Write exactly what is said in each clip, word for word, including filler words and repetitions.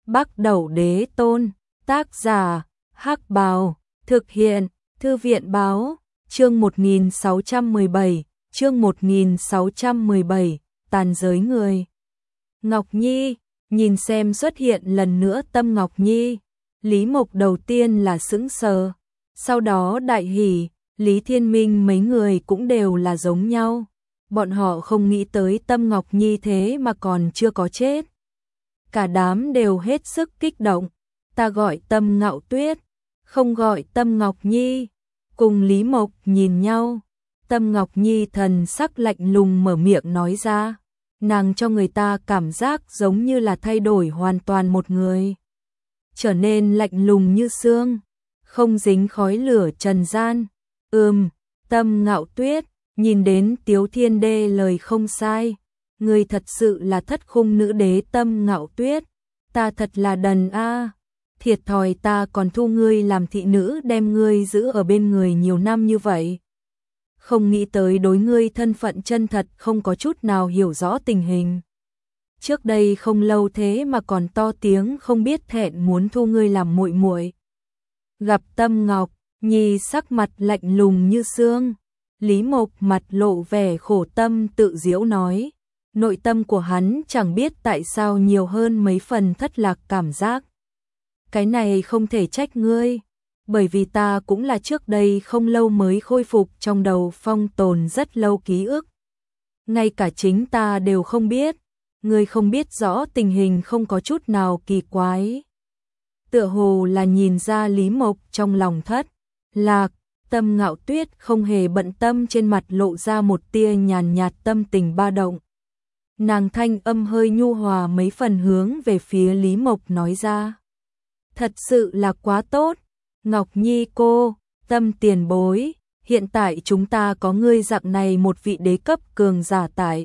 Bắc Đẩu Đế Tôn, tác giả, Hắc Bào, thực hiện, Thư viện Báo, chương một nghìn sáu trăm mười bảy, chương một nghìn sáu trăm mười bảy, tàn giới người. Ngọc Nhi, nhìn xem xuất hiện lần nữa Tâm Ngọc Nhi, Lý Mộc đầu tiên là sững sờ, sau đó đại hỉ, Lý Thiên Minh mấy người cũng đều là giống nhau. Bọn họ không nghĩ tới Tâm Ngọc Nhi thế mà còn chưa có chết. Cả đám đều hết sức kích động, ta gọi Tâm Ngạo Tuyết, không gọi Tâm Ngọc Nhi. Cùng Lý Mộc nhìn nhau, Tâm Ngọc Nhi thần sắc lạnh lùng mở miệng nói ra, nàng cho người ta cảm giác giống như là thay đổi hoàn toàn một người. Trở nên lạnh lùng như xương, không dính khói lửa trần gian. Ừm, Tâm Ngạo Tuyết, nhìn đến Tiếu Thiên Đê lời không sai, ngươi thật sự là thất khung nữ đế Tâm Ngạo Tuyết, ta thật là đần a, thiệt thòi ta còn thu ngươi làm thị nữ đem ngươi giữ ở bên người nhiều năm như vậy. Không nghĩ tới đối ngươi thân phận chân thật không có chút nào hiểu rõ tình hình. Trước đây không lâu thế mà còn to tiếng không biết thẹn muốn thu ngươi làm muội muội. Gặp Tâm Ngọc Nhi sắc mặt lạnh lùng như xương, Lý Mộc mặt lộ vẻ khổ tâm tự giễu nói, nội tâm của hắn chẳng biết tại sao nhiều hơn mấy phần thất lạc cảm giác. Cái này không thể trách ngươi, bởi vì ta cũng là trước đây không lâu mới khôi phục trong đầu phong tồn rất lâu ký ức. Ngay cả chính ta đều không biết, ngươi không biết rõ tình hình không có chút nào kỳ quái. Tựa hồ là nhìn ra Lý Mộc trong lòng thất lạc, Tâm Ngạo Tuyết không hề bận tâm, trên mặt lộ ra một tia nhàn nhạt tâm tình ba động. Nàng thanh âm hơi nhu hòa mấy phần hướng về phía Lý Mộc nói ra. Thật sự là quá tốt, Ngọc Nhi cô, Tâm tiền bối, hiện tại chúng ta có ngươi dạng này một vị đế cấp cường giả tại.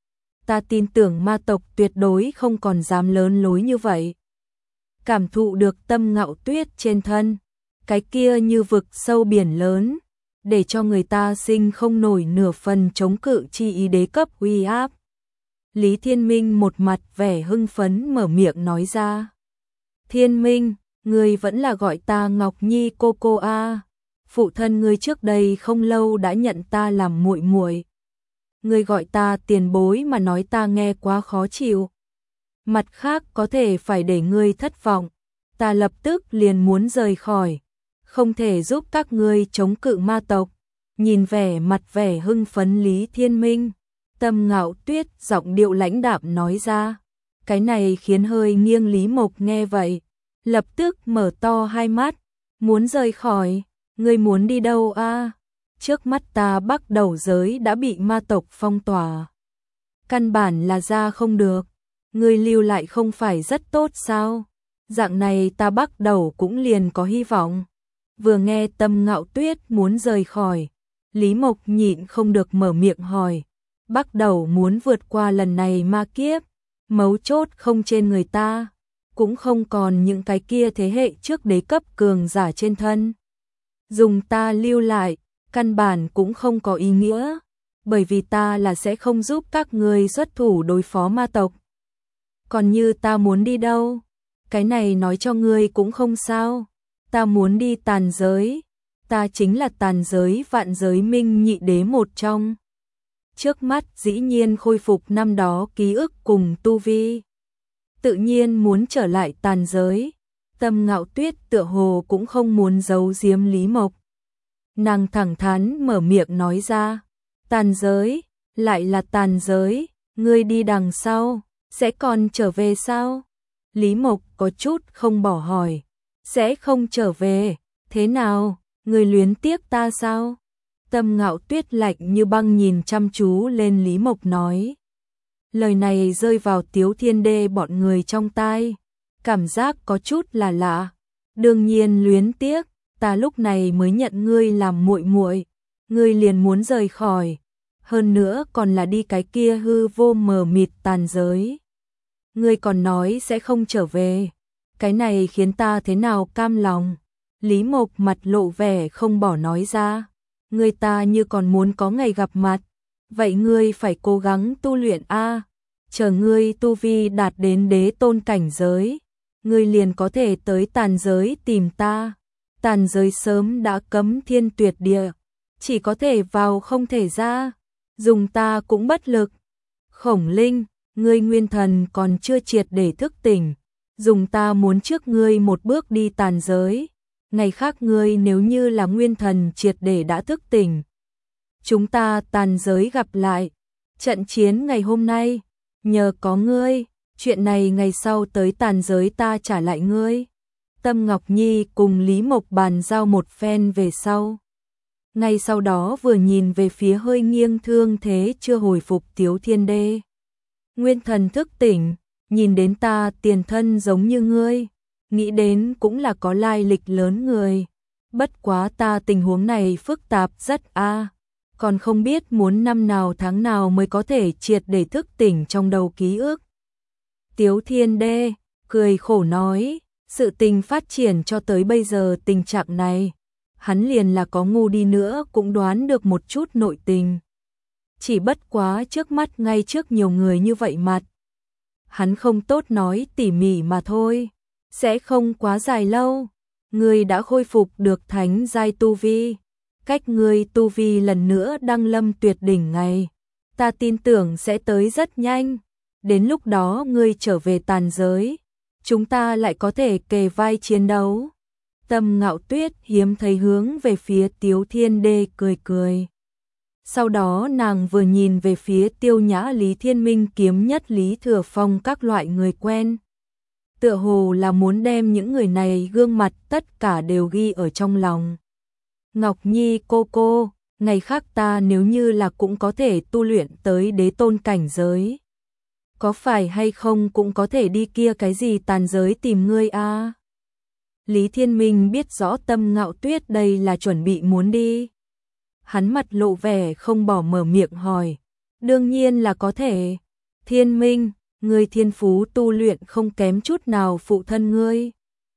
Ta tin tưởng ma tộc tuyệt đối không còn dám lớn lối như vậy. Cảm thụ được Tâm Ngạo Tuyết trên thân, cái kia như vực sâu biển lớn, để cho người ta sinh không nổi nửa phần chống cự chi ý đế cấp uy áp. Lý Thiên Minh một mặt vẻ hưng phấn mở miệng nói ra. Thiên Minh, ngươi vẫn là gọi ta Ngọc Nhi cô cô a. Phụ thân ngươi trước đây không lâu đã nhận ta làm muội muội. Ngươi gọi ta tiền bối mà nói ta nghe quá khó chịu. Mặt khác có thể phải để ngươi thất vọng, ta lập tức liền muốn rời khỏi, không thể giúp các ngươi chống cự ma tộc. Nhìn vẻ mặt vẻ hưng phấn Lý Thiên Minh, Tâm Ngạo Tuyết giọng điệu lãnh đạm nói ra. Cái này khiến hơi nghiêng Lý Mộc nghe vậy, lập tức mở to hai mắt, muốn rời khỏi. Ngươi muốn đi đâu a? Trước mắt ta Bắc Đẩu giới đã bị ma tộc phong tỏa, căn bản là ra không được. Ngươi lưu lại không phải rất tốt sao? Dạng này ta Bắc Đẩu cũng liền có hy vọng. Vừa nghe Tâm Ngạo Tuyết muốn rời khỏi, Lý Mộc nhịn không được mở miệng hỏi. Bắc Đẩu muốn vượt qua lần này ma kiếp, mấu chốt không trên người ta, cũng không còn những cái kia thế hệ trước đế cấp cường giả trên thân. Dùng ta lưu lại, căn bản cũng không có ý nghĩa, bởi vì ta là sẽ không giúp các ngươi xuất thủ đối phó ma tộc. Còn như ta muốn đi đâu, cái này nói cho ngươi cũng không sao. Ta muốn đi tàn giới, ta chính là tàn giới vạn giới minh nhị đế một trong. Trước mắt dĩ nhiên khôi phục năm đó ký ức cùng tu vi, tự nhiên muốn trở lại tàn giới. Tâm Ngạo Tuyết tựa hồ cũng không muốn giấu giếm Lý Mộc. Nàng thẳng thắn mở miệng nói ra, tàn giới, lại là tàn giới, ngươi đi đằng sau, sẽ còn trở về sao? Lý Mộc có chút không bỏ hỏi, sẽ không trở về, thế nào, ngươi luyến tiếc ta sao? Tâm Ngạo Tuyết lạnh như băng nhìn chăm chú lên Lý Mộc nói. Lời này rơi vào Tiếu Thiên Đê bọn người trong tai, cảm giác có chút là lạ. Đương nhiên luyến tiếc, ta lúc này mới nhận ngươi làm muội muội, ngươi liền muốn rời khỏi, hơn nữa còn là đi cái kia hư vô mờ mịt tàn giới. Ngươi còn nói sẽ không trở về, cái này khiến ta thế nào cam lòng. Lý Mộc mặt lộ vẻ không bỏ nói ra, ngươi ta như còn muốn có ngày gặp mặt, vậy ngươi phải cố gắng tu luyện a, chờ ngươi tu vi đạt đến đế tôn cảnh giới, ngươi liền có thể tới tàn giới tìm ta. Tàn giới sớm đã cấm thiên tuyệt địa, chỉ có thể vào không thể ra, dùng ta cũng bất lực. Khổng Linh, ngươi nguyên thần còn chưa triệt để thức tỉnh, dùng ta muốn trước ngươi một bước đi tàn giới. Ngày khác ngươi nếu như là nguyên thần triệt để đã thức tỉnh, chúng ta tàn giới gặp lại. Trận chiến ngày hôm nay, nhờ có ngươi, chuyện này ngày sau tới tàn giới ta trả lại ngươi. Tâm Ngọc Nhi cùng Lý Mộc bàn giao một phen về sau. Ngay sau đó vừa nhìn về phía hơi nghiêng thương thế chưa hồi phục Tiếu Thiên Đê. Nguyên thần thức tỉnh, nhìn đến ta tiền thân giống như ngươi, nghĩ đến cũng là có lai lịch lớn người. Bất quá ta tình huống này phức tạp rất a, còn không biết muốn năm nào tháng nào mới có thể triệt để thức tỉnh trong đầu ký ức. Tiếu Thiên Đê cười khổ nói, sự tình phát triển cho tới bây giờ tình trạng này, hắn liền là có ngu đi nữa cũng đoán được một chút nội tình. Chỉ bất quá trước mắt ngay trước nhiều người như vậy mặt, hắn không tốt nói tỉ mỉ mà thôi, sẽ không quá dài lâu. Ngươi đã khôi phục được thánh giai tu vi, cách ngươi tu vi lần nữa đăng lâm tuyệt đỉnh ngày, ta tin tưởng sẽ tới rất nhanh. Đến lúc đó ngươi trở về tàn giới, chúng ta lại có thể kề vai chiến đấu. Tâm Ngạo Tuyết hiếm thấy hướng về phía Tiếu Thiên Đê cười cười. Sau đó nàng vừa nhìn về phía Tiêu Nhã, Lý Thiên Minh, Kiếm Nhất, Lý Thừa Phong các loại người quen. Tựa hồ là muốn đem những người này gương mặt tất cả đều ghi ở trong lòng. Ngọc Nhi cô cô, ngày khác ta nếu như là cũng có thể tu luyện tới đế tôn cảnh giới, có phải hay không cũng có thể đi kia cái gì tàn giới tìm ngươi a? À? Lý Thiên Minh biết rõ Tâm Ngạo Tuyết đây là chuẩn bị muốn đi. Hắn mặt lộ vẻ không bỏ mở miệng hỏi, đương nhiên là có thể. Thiên Minh, ngươi thiên phú tu luyện không kém chút nào phụ thân ngươi.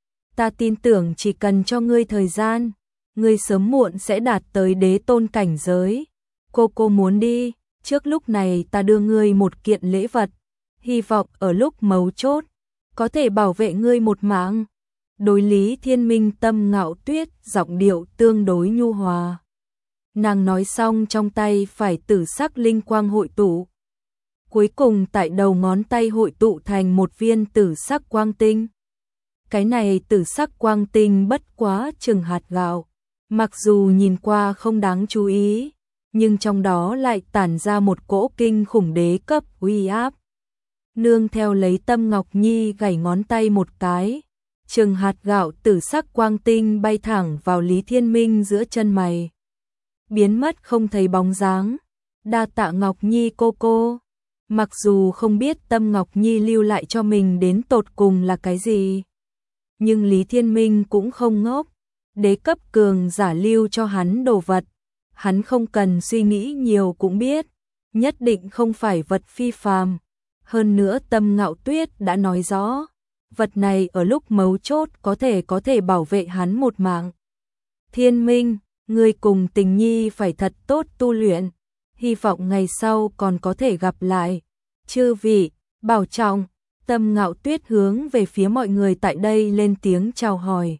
Ta tin tưởng chỉ cần cho ngươi thời gian, ngươi sớm muộn sẽ đạt tới đế tôn cảnh giới. Cô cô muốn đi, trước lúc này ta đưa ngươi một kiện lễ vật, hy vọng ở lúc mấu chốt có thể bảo vệ ngươi một mạng. Đối Lý Thiên Minh, Tâm Ngạo Tuyết giọng điệu tương đối nhu hòa. Nàng nói xong trong tay phải tử sắc linh quang hội tụ, cuối cùng tại đầu ngón tay hội tụ thành một viên tử sắc quang tinh. Cái này tử sắc quang tinh bất quá chừng hạt gạo, mặc dù nhìn qua không đáng chú ý, nhưng trong đó lại tản ra một cỗ kinh khủng đế cấp uy áp. Nương theo lấy Tâm Ngọc Nhi gảy ngón tay một cái, chừng hạt gạo tử sắc quang tinh bay thẳng vào Lý Thiên Minh giữa chân mày, biến mất không thấy bóng dáng. Đa tạ Ngọc Nhi cô cô. Mặc dù không biết Tâm Ngọc Nhi lưu lại cho mình đến tột cùng là cái gì, nhưng Lý Thiên Minh cũng không ngốc, đế cấp cường giả lưu cho hắn đồ vật, hắn không cần suy nghĩ nhiều cũng biết, nhất định không phải vật phi phàm. Hơn nữa Tâm Ngạo Tuyết đã nói rõ, vật này ở lúc mấu chốt có thể có thể bảo vệ hắn một mạng. Thiên Minh, ngươi cùng Tình Nhi phải thật tốt tu luyện, hy vọng ngày sau còn có thể gặp lại. Chư vị, bảo trọng. Tâm Ngạo Tuyết hướng về phía mọi người tại đây lên tiếng chào hỏi.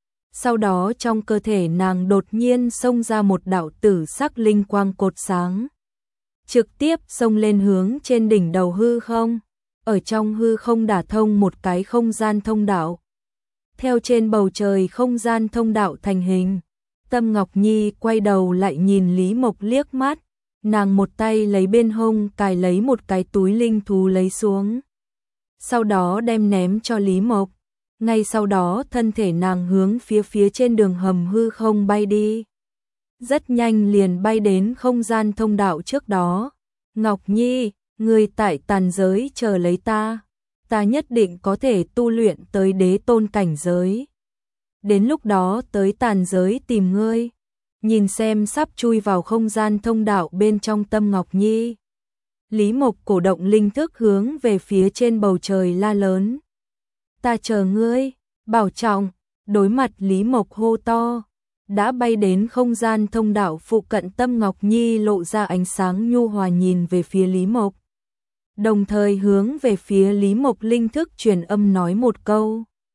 Sau đó trong cơ thể nàng đột nhiên xông ra một đạo tử sắc linh quang cột sáng, trực tiếp xông lên hướng trên đỉnh đầu hư không, ở trong hư không đả thông một cái không gian thông đạo. Theo trên bầu trời không gian thông đạo thành hình, Tâm Ngọc Nhi quay đầu lại nhìn Lý Mộc liếc mắt, nàng một tay lấy bên hông cài lấy một cái túi linh thú lấy xuống, sau đó đem ném cho Lý Mộc. Ngay sau đó thân thể nàng hướng phía phía trên đường hầm hư không bay đi, rất nhanh liền bay đến không gian thông đạo trước đó. Ngọc Nhi, người tại tàn giới chờ lấy ta, ta nhất định có thể tu luyện tới đế tôn cảnh giới, đến lúc đó tới tàn giới tìm ngươi. Nhìn xem sắp chui vào không gian thông đạo bên trong Tâm Ngọc Nhi, Lý Mộc cổ động linh thức hướng về phía trên bầu trời la lớn, ta chờ ngươi, bảo trọng. Đối mặt Lý Mộc hô to, đã bay đến không gian thông đạo phụ cận, Tâm Ngọc Nhi lộ ra ánh sáng nhu hòa nhìn về phía Lý Mộc, đồng thời hướng về phía Lý Mộc linh thức truyền âm nói một câu.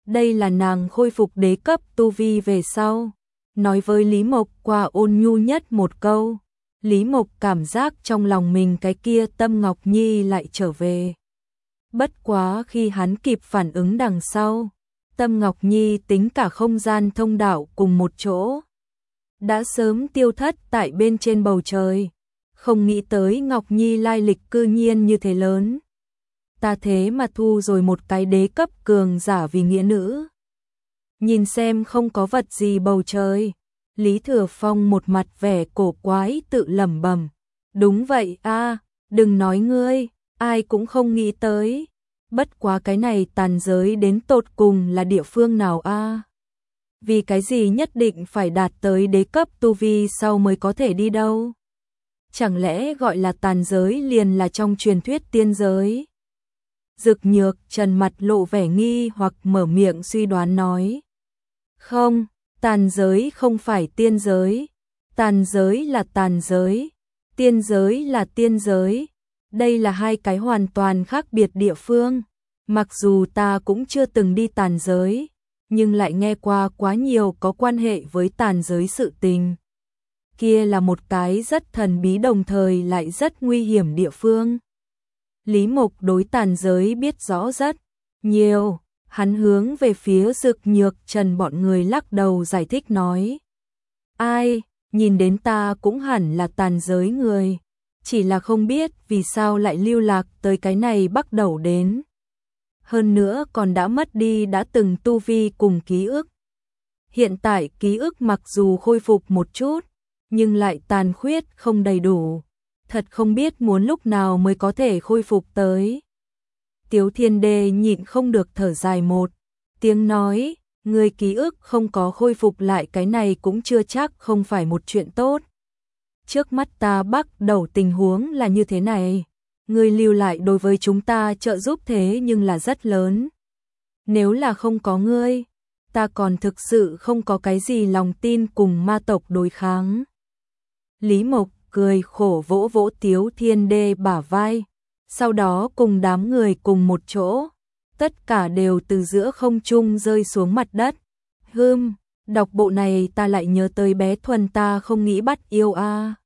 Đây là nàng khôi phục đế cấp tu vi về sau. Nói với Lý Mộc qua ôn nhu nhất một câu. Lý Mộc cảm giác trong lòng mình cái kia Tâm Ngọc Nhi lại trở về. Bất quá khi hắn kịp phản ứng đằng sau, Tâm Ngọc Nhi tính cả không gian thông đạo cùng một chỗ, đã sớm tiêu thất tại bên trên bầu trời. Không nghĩ tới Ngọc Nhi lai lịch cư nhiên như thế lớn. Ta thế mà thu rồi một cái đế cấp cường giả vì nghĩa nữ. Nhìn xem không có vật gì bầu trời. Lý Thừa Phong một mặt vẻ cổ quái tự lẩm bẩm. Đúng vậy a, đừng nói ngươi, ai cũng không nghĩ tới. Bất quá cái này tàn giới đến tột cùng là địa phương nào a? Vì cái gì nhất định phải đạt tới đế cấp tu vi sau mới có thể đi đâu? Chẳng lẽ gọi là tàn giới liền là trong truyền thuyết tiên giới? Dực Nhược Trần mặt lộ vẻ nghi hoặc mở miệng suy đoán nói. Không, tàn giới không phải tiên giới. Tàn giới là tàn giới. Tiên giới là tiên giới. Đây là hai cái hoàn toàn khác biệt địa phương. Mặc dù ta cũng chưa từng đi tàn giới, nhưng lại nghe qua quá nhiều có quan hệ với tàn giới sự tình. Kia là một cái rất thần bí đồng thời lại rất nguy hiểm địa phương. Lý Mộc đối tàn giới biết rõ rất nhiều, hắn hướng về phía Dực Nhược Trần bọn người lắc đầu giải thích nói. Ai, nhìn đến ta cũng hẳn là tàn giới người, chỉ là không biết vì sao lại lưu lạc tới cái này bắt đầu đến. Hơn nữa còn đã mất đi đã từng tu vi cùng ký ức. Hiện tại ký ức mặc dù khôi phục một chút, nhưng lại tàn khuyết không đầy đủ. Thật không biết muốn lúc nào mới có thể khôi phục tới. Tiếu Thiên Đê nhịn không được thở dài một tiếng nói, người ký ức không có khôi phục lại cái này cũng chưa chắc không phải một chuyện tốt. Trước mắt ta bắt đầu tình huống là như thế này. Người lưu lại đối với chúng ta trợ giúp thế nhưng là rất lớn. Nếu là không có ngươi, ta còn thực sự không có cái gì lòng tin cùng ma tộc đối kháng. Lý Mộc cười khổ vỗ vỗ Tiếu Thiên Đê bả vai, sau đó cùng đám người cùng một chỗ, tất cả đều từ giữa không trung rơi xuống mặt đất. Hừm, đọc bộ này ta lại nhớ tới bé Thuần ta không nghĩ bắt yêu a.